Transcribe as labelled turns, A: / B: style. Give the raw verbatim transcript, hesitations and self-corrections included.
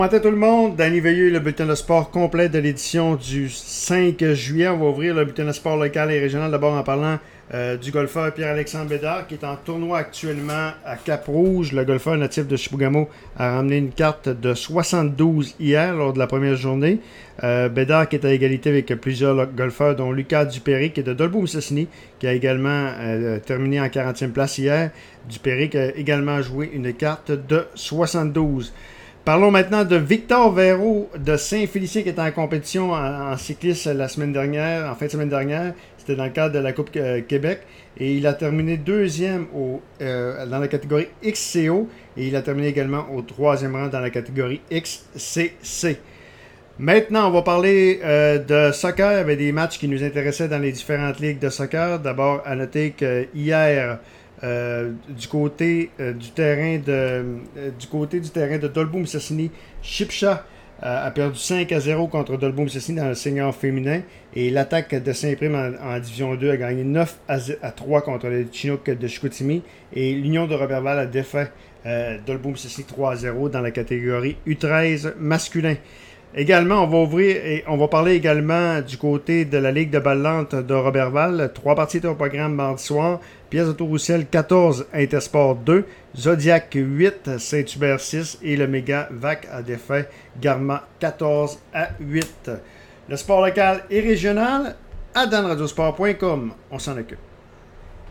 A: Bonjour tout le monde, Danny Veilleux, le bulletin de sport complet de l'édition du cinq juillet. On va ouvrir le bulletin de sport local et régional d'abord en parlant euh, du golfeur Pierre-Alexandre Bédard qui est en tournoi actuellement à Cap-Rouge. Le golfeur natif de Chibougamau a ramené une carte de soixante-douze hier lors de la première journée. Euh, Bédard qui est à égalité avec plusieurs golfeurs dont Lucas Dupéry qui est de Dolbeau-Mistassini qui a également euh, terminé en quarantième place hier. Dupéry qui a également joué une carte de soixante-douze. Parlons maintenant de Victor Véraud de Saint-Félicien qui était en compétition en, en cyclisme la semaine dernière, en fin de semaine dernière. C'était dans le cadre de la Coupe euh, Québec. Et il a terminé deuxième au, euh, dans la catégorie X C O. Et il a terminé également au troisième rang dans la catégorie X C C. Maintenant, on va parler euh, de soccer avec des matchs qui nous intéressaient dans les différentes ligues de soccer. D'abord, à noter que hier, Euh, du côté euh, du terrain de euh, du côté du terrain de Dolbeau-Mistassini, Shipsha euh, a perdu cinq à zéro contre Dolbeau-Mistassini dans le senior féminin et l'attaque de Saint-Prime en, en division deux a gagné neuf à trois contre les Chinook de Chicoutimi et l'Union de Roberval a défait euh, Dolbeau-Mistassini trois à zéro dans la catégorie U treize masculin. Également, on va ouvrir et on va parler également du côté de la Ligue de balle-lente de Roberval. Trois parties étaient au programme mardi soir. Pièce Autoroussel quatorze, Intersport deux, Zodiac huit, Saint-Hubert six et le Méga Vac a défait Garma quatorze à huit. Le sport local et régional à dan radio sport point com. On s'en occupe.